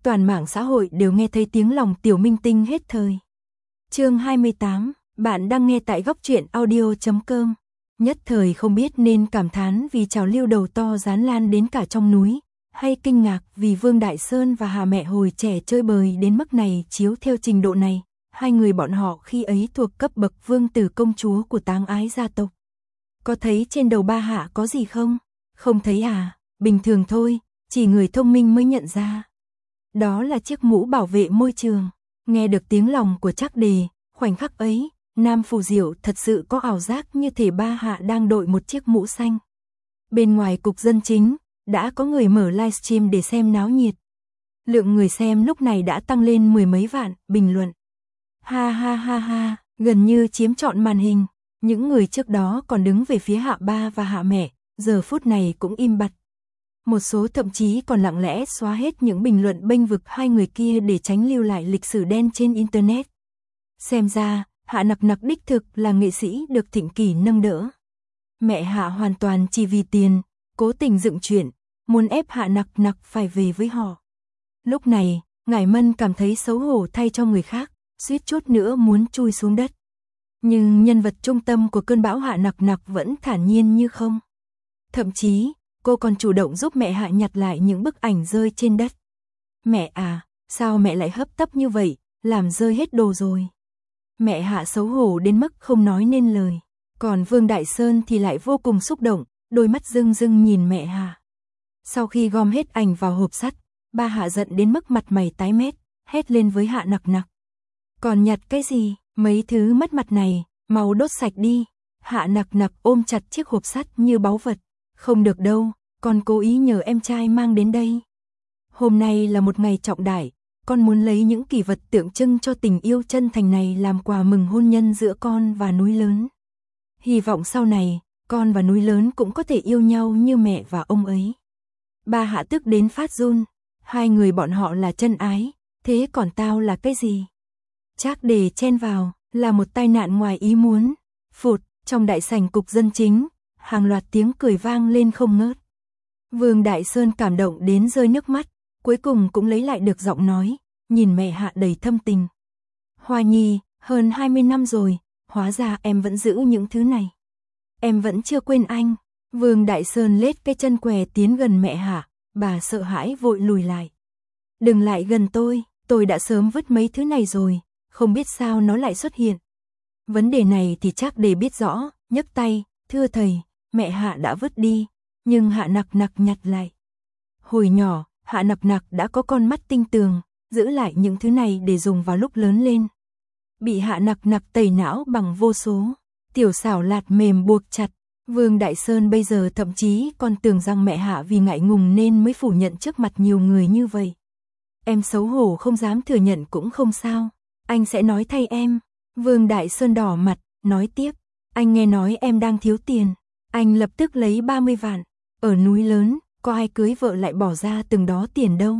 toàn mạng xã hội đều nghe thấy tiếng lòng tiểu minh tinh hết thời. Chương 28, bạn đang nghe tại góc truyện audio.com. Nhất thời không biết nên cảm thán vì trào lưu đầu to dán lan đến cả trong núi, hay kinh ngạc vì Vương Đại Sơn và Hà Mẹ hồi trẻ chơi bời đến mức này. Chiếu theo trình độ này, hai người bọn họ khi ấy thuộc cấp bậc vương tử công chúa của táng ái gia tộc. Có thấy trên đầu ba Hạ có gì không? Không thấy à, bình thường thôi, chỉ người thông minh mới nhận ra. Đó là chiếc mũ bảo vệ môi trường. Nghe được tiếng lòng của Trác Đề, khoảnh khắc ấy, Nam Phù Diệu thật sự có ảo giác như thể ba Hạ đang đội một chiếc mũ xanh. Bên ngoài cục dân chính, đã có người mở livestream để xem náo nhiệt. Lượng người xem lúc này đã tăng lên 10 mấy vạn, bình luận. Ha ha ha ha, gần như chiếm trọn màn hình. Những người trước đó còn đứng về phía Hạ Ba và Hạ Mẹ, giờ phút này cũng im bặt. Một số thậm chí còn lặng lẽ xóa hết những bình luận bênh vực hai người kia để tránh lưu lại lịch sử đen trên Internet. Xem ra, Hạ Nặc Nặc đích thực là nghệ sĩ được Thịnh Kỷ nâng đỡ. Mẹ Hạ hoàn toàn chỉ vì tiền, cố tình dựng chuyện, muốn ép Hạ Nặc Nặc phải về với họ. Lúc này, Ngải Mân cảm thấy xấu hổ thay cho người khác, suýt chút nữa muốn chui xuống đất. Nhưng nhân vật trung tâm của cơn bão Hạ Nặc Nặc vẫn thản nhiên như không. Thậm chí, cô còn chủ động giúp mẹ Hạ nhặt lại những bức ảnh rơi trên đất. Mẹ à, sao mẹ lại hấp tấp như vậy, làm rơi hết đồ rồi. Mẹ Hạ xấu hổ đến mức không nói nên lời. Còn Vương Đại Sơn thì lại vô cùng xúc động, đôi mắt rưng rưng nhìn mẹ Hạ. Sau khi gom hết ảnh vào hộp sắt, ba Hạ giận đến mức mặt mày tái mét, hét lên với Hạ Nặc Nặc. Còn nhặt cái gì, mấy thứ mất mặt này, mau đốt sạch đi. Hạ Nặc Nặc ôm chặt chiếc hộp sắt như báu vật. Không được đâu, con cố ý nhờ em trai mang đến đây. Hôm nay là một ngày trọng đại, con muốn lấy những kỷ vật tượng trưng cho tình yêu chân thành này làm quà mừng hôn nhân giữa con và núi lớn. Hy vọng sau này, con và núi lớn cũng có thể yêu nhau như mẹ và ông ấy. Ba Hạ tức đến phát run, hai người bọn họ là chân ái, thế còn tao là cái gì? Trác Đề chen vào, là một tai nạn ngoài ý muốn. Phụt, trong đại sảnh cục dân chính, hàng loạt tiếng cười vang lên không ngớt. Vương Đại Sơn cảm động đến rơi nước mắt, cuối cùng cũng lấy lại được giọng nói, nhìn mẹ Hạ đầy thâm tình. Hoa Nhi, hơn 20 năm rồi, hóa ra em vẫn giữ những thứ này. Em vẫn chưa quên anh. Vương Đại Sơn lết cái chân què tiến gần mẹ Hạ, bà sợ hãi vội lùi lại. Đừng lại gần tôi đã sớm vứt mấy thứ này rồi, không biết sao nó lại xuất hiện. Vấn đề này thì Trác Đề biết rõ, nhấc tay, thưa thầy, mẹ Hạ đã vứt đi, nhưng Hạ Nặc Nặc nhặt lại. Hồi nhỏ, Hạ Nặc Nặc đã có con mắt tinh tường, giữ lại những thứ này để dùng vào lúc lớn lên. Bị Hạ Nặc Nặc tẩy não bằng vô số, tiểu xảo lạt mềm buộc chặt. Vương Đại Sơn bây giờ thậm chí còn tưởng rằng mẹ Hạ vì ngại ngùng nên mới phủ nhận trước mặt nhiều người như vậy. Em xấu hổ không dám thừa nhận cũng không sao, anh sẽ nói thay em. Vương Đại Sơn đỏ mặt, nói tiếp, anh nghe nói em đang thiếu tiền, anh lập tức lấy 30 vạn, ở núi lớn, có ai cưới vợ lại bỏ ra từng đó tiền đâu.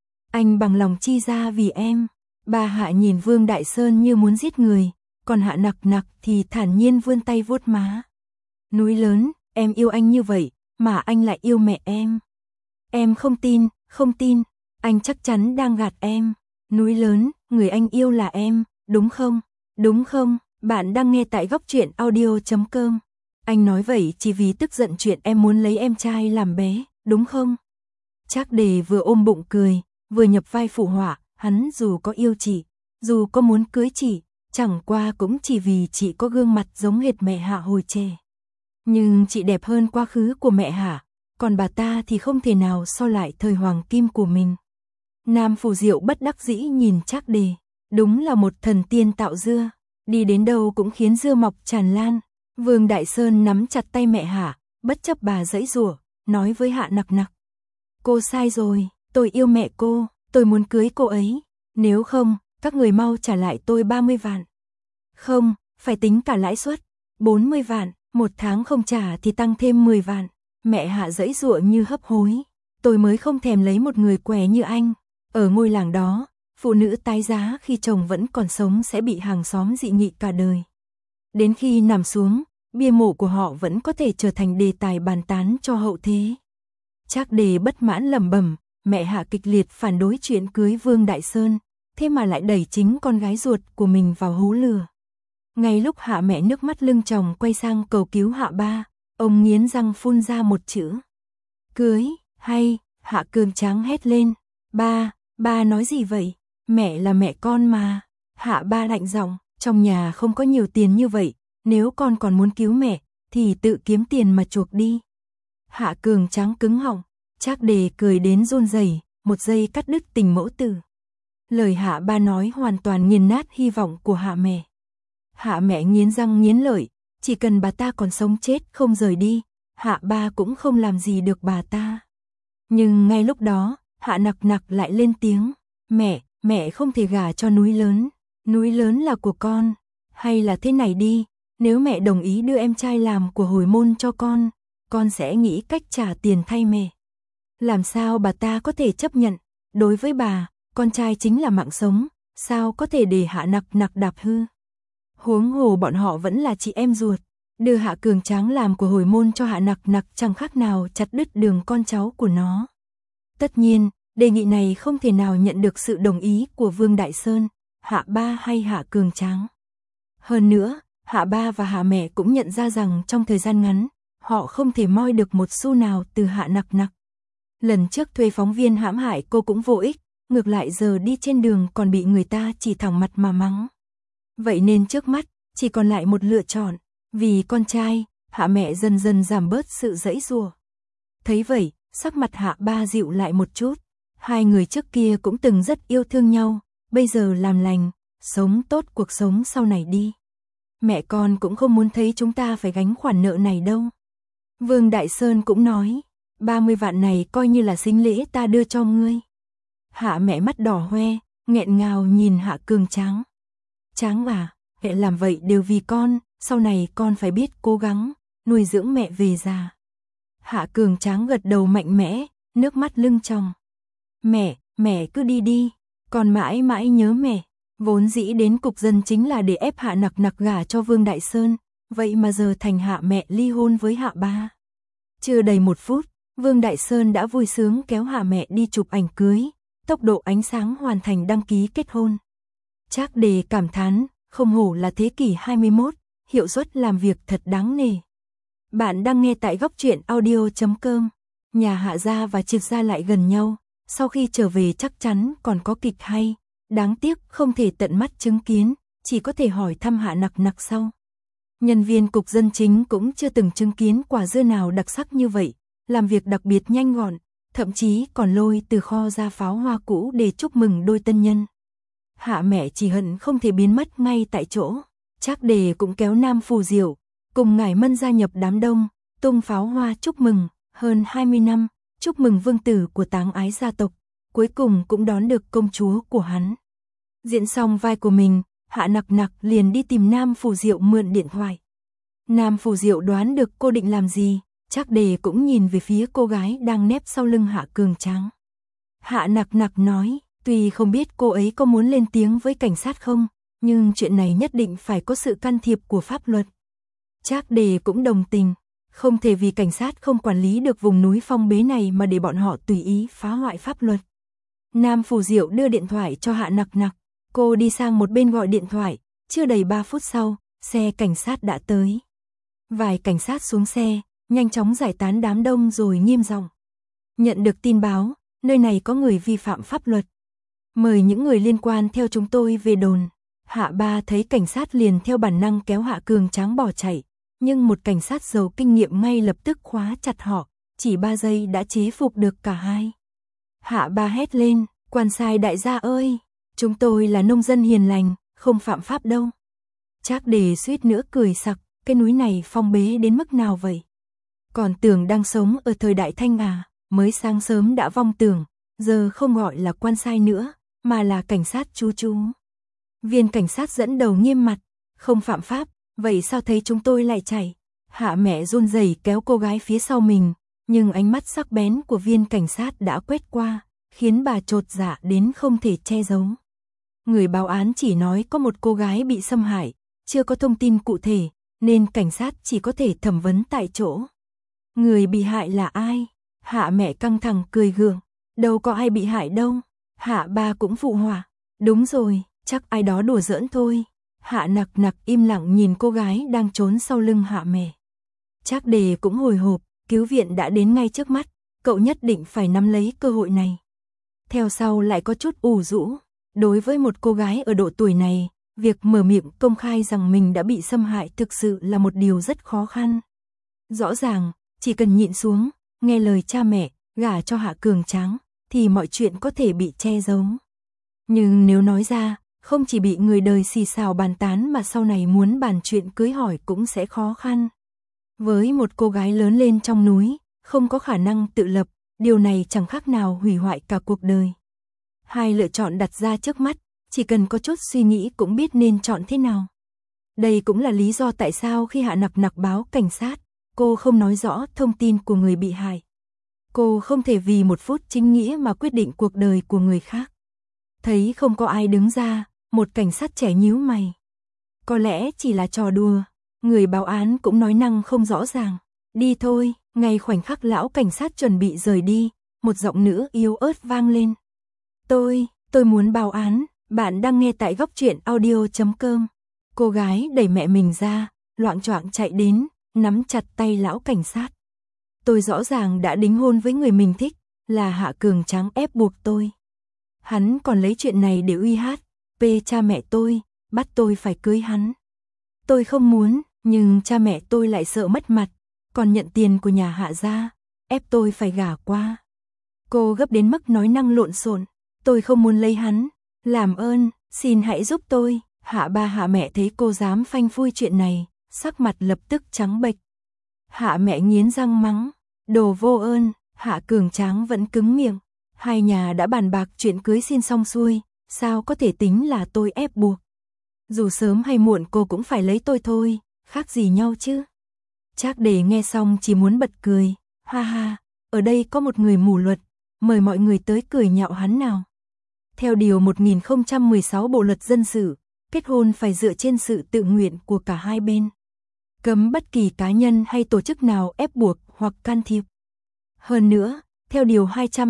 Anh bằng lòng chi ra vì em. Bà Hạ nhìn Vương Đại Sơn như muốn giết người, còn Hạ Nặc Nặc thì thản nhiên vươn tay vuốt má. Núi lớn, em yêu anh như vậy, mà anh lại yêu mẹ em. Em không tin, anh chắc chắn đang gạt em. Núi lớn, người anh yêu là em, đúng không? Đúng không? Bạn đang nghe tại góc truyện audio.com. Anh nói vậy chỉ vì tức giận chuyện em muốn lấy em trai làm bé, đúng không? Trác Đề vừa ôm bụng cười, vừa nhập vai phụ họa, hắn dù có yêu chị, dù có muốn cưới chị, chẳng qua cũng chỉ vì chị có gương mặt giống hệt mẹ Hạ hồi trẻ. Nhưng chị đẹp hơn quá khứ của mẹ Hạ, còn bà ta thì không thể nào so lại thời hoàng kim của mình. Nam Phù Diệu bất đắc dĩ nhìn Trác Đề, đúng là một thần tiên tạo dưa, đi đến đâu cũng khiến dưa mọc tràn lan. Vương Đại Sơn nắm chặt tay mẹ Hạ, bất chấp bà giãy giụa, nói với Hạ Nặc Nặc. Cô sai rồi, tôi yêu mẹ cô, tôi muốn cưới cô ấy, nếu không, các người mau trả lại tôi 30 vạn. Không, phải tính cả lãi suất, 40 vạn, một tháng không trả thì tăng thêm 10 vạn. Mẹ Hạ giãy giụa như hấp hối, tôi mới không thèm lấy một người què như anh. Ở ngôi làng đó, phụ nữ tái giá khi chồng vẫn còn sống sẽ bị hàng xóm dị nghị cả đời. Đến khi nằm xuống, bia mộ của họ vẫn có thể trở thành đề tài bàn tán cho hậu thế. Trác Đề bất mãn lẩm bẩm, mẹ Hạ kịch liệt phản đối chuyện cưới Vương Đại Sơn, thế mà lại đẩy chính con gái ruột của mình vào hố lửa. Ngay lúc Hạ mẹ nước mắt lưng tròng quay sang cầu cứu Hạ ba, ông nghiến răng phun ra một chữ. Cưới, hay, Hạ Cường Tráng hét lên. Ba nói gì vậy? Mẹ là mẹ con mà. Hạ ba lạnh giọng, trong nhà không có nhiều tiền như vậy, nếu con còn muốn cứu mẹ, thì tự kiếm tiền mà chuộc đi. Hạ Cường Tráng cứng họng, Trác Đề cười đến run rẩy, một giây cắt đứt tình mẫu tử. Lời Hạ ba nói hoàn toàn nghiền nát hy vọng của Hạ mẹ. Hạ mẹ nghiến răng nghiến lợi, chỉ cần bà ta còn sống chết không rời đi, Hạ ba cũng không làm gì được bà ta. Nhưng ngay lúc đó, Hạ Nặc Nặc lại lên tiếng, mẹ không thể gả cho núi lớn là của con, hay là thế này đi, nếu mẹ đồng ý đưa em trai làm của hồi môn cho con sẽ nghĩ cách trả tiền thay mẹ. Làm sao bà ta có thể chấp nhận, đối với bà, con trai chính là mạng sống, sao có thể để Hạ Nặc Nặc đạp hư. Huống hồ bọn họ vẫn là chị em ruột, đưa Hạ Cường Tráng làm của hồi môn cho Hạ Nặc Nặc chẳng khác nào chặt đứt đường con cháu của nó. Tất nhiên, đề nghị này không thể nào nhận được sự đồng ý của Vương Đại Sơn, Hạ ba hay Hạ Cường Tráng. Hơn nữa, Hạ ba và Hạ mẹ cũng nhận ra rằng trong thời gian ngắn, họ không thể moi được một xu nào từ Hạ Nặc Nặc. Lần trước thuê phóng viên hãm hại cô cũng vô ích, ngược lại giờ đi trên đường còn bị người ta chỉ thẳng mặt mà mắng. Vậy nên trước mắt, chỉ còn lại một lựa chọn, vì con trai, Hạ mẹ dần dần giảm bớt sự giãy giụa. Thấy vậy, sắc mặt Hạ ba dịu lại một chút, hai người trước kia cũng từng rất yêu thương nhau, bây giờ làm lành, sống tốt cuộc sống sau này đi. Mẹ con cũng không muốn thấy chúng ta phải gánh khoản nợ này đâu. Vương Đại Sơn cũng nói, 30 vạn này coi như là sính lễ ta đưa cho ngươi. Hạ mẹ mắt đỏ hoe, nghẹn ngào nhìn Hạ Cường Tráng. Tráng à, mẹ làm vậy đều vì con, sau này con phải biết cố gắng, nuôi dưỡng mẹ về già. Hạ Cường Tráng gật đầu mạnh mẽ, nước mắt lưng tròng. Mẹ cứ đi đi, con mãi mãi nhớ mẹ. Vốn dĩ đến cục dân chính là để ép Hạ Nặc Nặc gả cho Vương Đại Sơn, vậy mà giờ thành Hạ mẹ ly hôn với Hạ ba. Chưa đầy 1 phút, Vương Đại Sơn đã vui sướng kéo Hạ mẹ đi chụp ảnh cưới, tốc độ ánh sáng hoàn thành đăng ký kết hôn. Trác Đề cảm thán, không hổ là thế kỷ 21, hiệu suất làm việc thật đáng nể. Bạn đang nghe tại góc truyện audio.com. Nhà Hạ gia và Triệt gia lại gần nhau, sau khi trở về chắc chắn còn có kịch hay. Đáng tiếc không thể tận mắt chứng kiến, chỉ có thể hỏi thăm Hạ Nặc Nặc sau. Nhân viên cục dân chính cũng chưa từng chứng kiến quả dưa nào đặc sắc như vậy, làm việc đặc biệt nhanh gọn, thậm chí còn lôi từ kho ra pháo hoa cũ để chúc mừng đôi tân nhân. Hạ mẹ chỉ hận không thể biến mất ngay tại chỗ. Trác Đề cũng kéo Nam Phù Diệu, cùng Ngải Mân gia nhập đám đông, tung pháo hoa chúc mừng, hơn 20 năm, chúc mừng vương tử của Táng Ái gia tộc, cuối cùng cũng đón được công chúa của hắn. Diễn xong vai của mình, Hạ Nặc Nặc liền đi tìm Nam Phù Diệu mượn điện thoại. Nam Phù Diệu đoán được cô định làm gì, Trác Đề cũng nhìn về phía cô gái đang nép sau lưng Hạ Cường Tráng. Hạ Nặc Nặc nói, tuy không biết cô ấy có muốn lên tiếng với cảnh sát không, nhưng chuyện này nhất định phải có sự can thiệp của pháp luật. Trác Đề cũng đồng tình, không thể vì cảnh sát không quản lý được vùng núi phong bế này mà để bọn họ tùy ý phá hoại pháp luật. Nam Phù Diệu đưa điện thoại cho Hạ Nặc Nặc, cô đi sang một bên gọi điện thoại, chưa đầy 3 phút sau, xe cảnh sát đã tới. Vài cảnh sát xuống xe, nhanh chóng giải tán đám đông rồi nghiêm giọng. Nhận được tin báo, nơi này có người vi phạm pháp luật. Mời những người liên quan theo chúng tôi về đồn. Hạ ba thấy cảnh sát liền theo bản năng kéo Hạ Cường Tráng bỏ chạy, nhưng một cảnh sát giàu kinh nghiệm ngay lập tức khóa chặt họ, chỉ 3 giây đã chế phục được cả hai. Hạ ba hét lên, quan sai đại gia ơi, chúng tôi là nông dân hiền lành, không phạm pháp đâu. Trác Đề suýt nữa cười sặc, cái núi này phong bế đến mức nào vậy? Còn tưởng đang sống ở thời đại Thanh à, mới sáng sớm đã vong tưởng, giờ không gọi là quan sai nữa, mà là cảnh sát chú. Viên cảnh sát dẫn đầu nghiêm mặt, không phạm pháp, vậy sao thấy chúng tôi lại chạy? Hạ mẹ run rẩy kéo cô gái phía sau mình, nhưng ánh mắt sắc bén của viên cảnh sát đã quét qua, khiến bà chột dạ đến không thể che giấu. Người báo án chỉ nói có một cô gái bị xâm hại, chưa có thông tin cụ thể, nên cảnh sát chỉ có thể thẩm vấn tại chỗ. Người bị hại là ai? Hạ mẹ căng thẳng cười gượng, đâu có ai bị hại đâu. Hạ Ba cũng phụ họa, đúng rồi, chắc ai đó đùa giỡn thôi. Hạ Nặc Nặc im lặng nhìn cô gái đang trốn sau lưng Hạ Mẹ. Trác Đề cũng hồi hộp, cứu viện đã đến ngay trước mắt, cậu nhất định phải nắm lấy cơ hội này. Theo sau lại có chút ủ rũ, đối với một cô gái ở độ tuổi này, việc mở miệng công khai rằng mình đã bị xâm hại thực sự là một điều rất khó khăn. Rõ ràng, chỉ cần nhịn xuống, nghe lời cha mẹ, gả cho Hạ Cường Tráng, thì mọi chuyện có thể bị che giấu. Nhưng nếu nói ra, không chỉ bị người đời xì xào bàn tán mà sau này muốn bàn chuyện cưới hỏi cũng sẽ khó khăn. Với một cô gái lớn lên trong núi, không có khả năng tự lập, điều này chẳng khác nào hủy hoại cả cuộc đời. Hai lựa chọn đặt ra trước mắt, chỉ cần có chút suy nghĩ cũng biết nên chọn thế nào. Đây cũng là lý do tại sao khi Hạ Nặc Nặc báo cảnh sát, cô không nói rõ thông tin của người bị hại. Cô không thể vì một phút chính nghĩa mà quyết định cuộc đời của người khác. Thấy không có ai đứng ra, một cảnh sát trẻ nhíu mày. Có lẽ chỉ là trò đùa, người báo án cũng nói năng không rõ ràng. Đi thôi, ngay khoảnh khắc lão cảnh sát chuẩn bị rời đi, một giọng nữ yếu ớt vang lên. Tôi muốn báo án, bạn đang nghe tại góc truyện audio.com. Cô gái đẩy mẹ mình ra, loạng choạng chạy đến, nắm chặt tay lão cảnh sát. Tôi rõ ràng đã đính hôn với người mình thích, là Hạ Cường Tráng ép buộc tôi. Hắn còn lấy chuyện này để uy hiếp cha mẹ tôi, bắt tôi phải cưới hắn. Tôi không muốn, nhưng cha mẹ tôi lại sợ mất mặt, còn nhận tiền của nhà Hạ gia, ép tôi phải gả qua. Cô gấp đến mức nói năng lộn xộn, tôi không muốn lấy hắn, làm ơn, xin hãy giúp tôi. Hạ Ba Hạ Mẹ thấy cô dám phanh phui chuyện này, sắc mặt lập tức trắng bệch. Hạ Mẹ nghiến răng mắng, đồ vô ơn. Hạ Cường Tráng vẫn cứng miệng, hai nhà đã bàn bạc chuyện cưới xin xong xuôi, sao có thể tính là tôi ép buộc. Dù sớm hay muộn cô cũng phải lấy tôi thôi, khác gì nhau chứ. Trác Đề nghe xong chỉ muốn bật cười, ha ha, ở đây có một người mù luật, mời mọi người tới cười nhạo hắn nào. Theo điều 1016 Bộ luật dân sự, kết hôn phải dựa trên sự tự nguyện của cả hai bên. Cấm bất kỳ cá nhân hay tổ chức nào ép buộc hoặc can thiệp. Hơn nữa, theo điều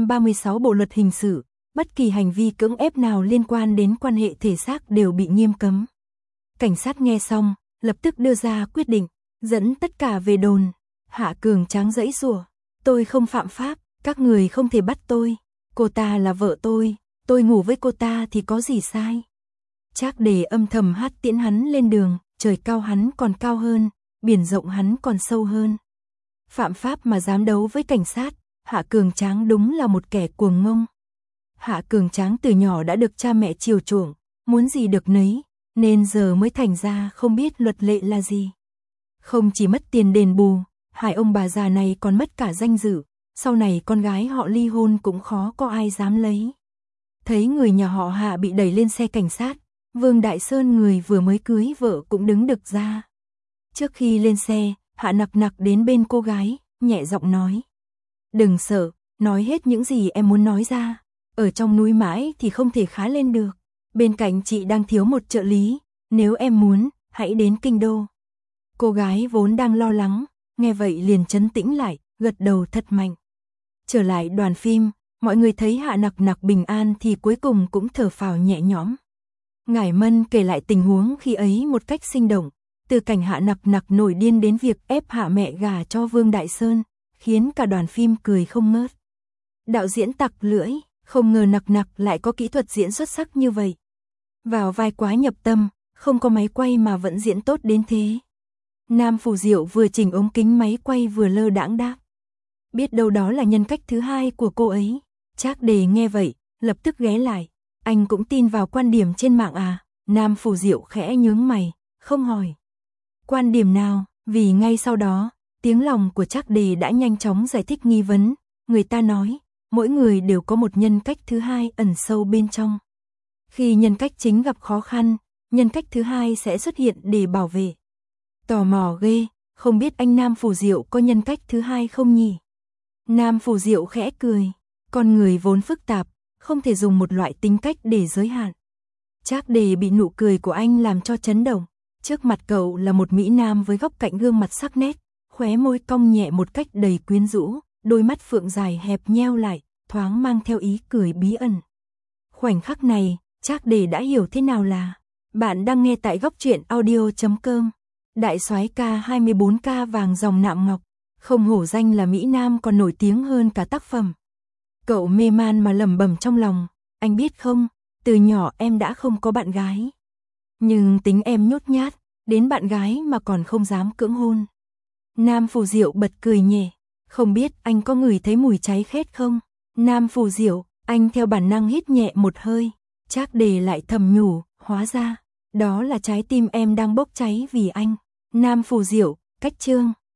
236 Bộ luật hình sự, bất kỳ hành vi cưỡng ép nào liên quan đến quan hệ thể xác đều bị nghiêm cấm. Cảnh sát nghe xong, lập tức đưa ra quyết định, dẫn tất cả về đồn. Hạ Cường Tráng giãy giụa, tôi không phạm pháp, các người không thể bắt tôi, cô ta là vợ tôi ngủ với cô ta thì có gì sai. Trác Đề âm thầm hát tiễn hắn lên đường, trời cao hắn còn cao hơn, biển rộng hắn còn sâu hơn. Phạm pháp mà dám đấu với cảnh sát, Hạ Cường Tráng đúng là một kẻ cuồng ngông. Hạ Cường Tráng từ nhỏ đã được cha mẹ chiều chuộng, muốn gì được nấy, nên giờ mới thành ra không biết luật lệ là gì. Không chỉ mất tiền đền bù, hai ông bà già này còn mất cả danh dự, sau này con gái họ ly hôn cũng khó có ai dám lấy. Thấy người nhà họ Hạ bị đẩy lên xe cảnh sát, Vương Đại Sơn người vừa mới cưới vợ cũng đứng đực ra. Trước khi lên xe, Hạ Nặc Nặc đến bên cô gái, nhẹ giọng nói. Đừng sợ, nói hết những gì em muốn nói ra. Ở trong núi mãi thì không thể khá lên được. Bên cạnh chị đang thiếu một trợ lý, nếu em muốn, hãy đến kinh đô. Cô gái vốn đang lo lắng, nghe vậy liền trấn tĩnh lại, gật đầu thật mạnh. Trở lại đoàn phim, mọi người thấy Hạ Nặc Nặc bình an thì cuối cùng cũng thở phào nhẹ nhõm. Ngải Mân kể lại tình huống khi ấy một cách sinh động, từ cảnh Hạ Nặc Nặc nổi điên đến việc ép Hạ Mẹ gả cho Vương Đại Sơn, khiến cả đoàn phim cười không ngớt. Đạo diễn tặc lưỡi, không ngờ Nặc Nặc lại có kỹ thuật diễn xuất sắc như vậy. Vào vai quá nhập tâm, không có máy quay mà vẫn diễn tốt đến thế. Nam Phủ Diệu vừa chỉnh ống kính máy quay vừa lơ đãng đáp. Biết đâu đó là nhân cách thứ hai của cô ấy. Trác Đề nghe vậy, lập tức ghé lại. Anh cũng tin vào quan điểm trên mạng à? Nam Phủ Diệu khẽ nhướng mày, không hỏi. Quan điểm nào? Vì ngay sau đó, tiếng lòng của Trác Đề đã nhanh chóng giải thích nghi vấn. Người ta nói, mỗi người đều có một nhân cách thứ hai ẩn sâu bên trong. Khi nhân cách chính gặp khó khăn, nhân cách thứ hai sẽ xuất hiện để bảo vệ. Tò mò ghê, không biết anh Nam Phủ Diệu có nhân cách thứ hai không nhỉ? Nam Phủ Diệu khẽ cười, con người vốn phức tạp, không thể dùng một loại tính cách để giới hạn. Trác Đề bị nụ cười của anh làm cho chấn động. Trước mặt cậu là một mỹ nam với góc cạnh gương mặt sắc nét, khóe môi cong nhẹ một cách đầy quyến rũ, đôi mắt phượng dài hẹp nheo lại, thoáng mang theo ý cười bí ẩn. Khoảnh khắc này, Trác Đề đã hiểu thế nào là. Bạn đang nghe tại góc truyện audio.com. Đại soái K24K vàng dòng nạm ngọc, không hổ danh là Mỹ Nam còn nổi tiếng hơn cả tác phẩm. Cậu mê man mà lẩm bẩm trong lòng, anh biết không, từ nhỏ em đã không có bạn gái. Nhưng tính em nhút nhát, đến bạn gái mà còn không dám cưỡng hôn. Nam Phù Diệu bật cười nhẹ, không biết anh có ngửi thấy mùi cháy khét không? Nam Phù Diệu, anh theo bản năng hít nhẹ một hơi, Trác Đề lại thầm nhủ, hóa ra, đó là trái tim em đang bốc cháy vì anh. Nam Phù Diệu, cách chương.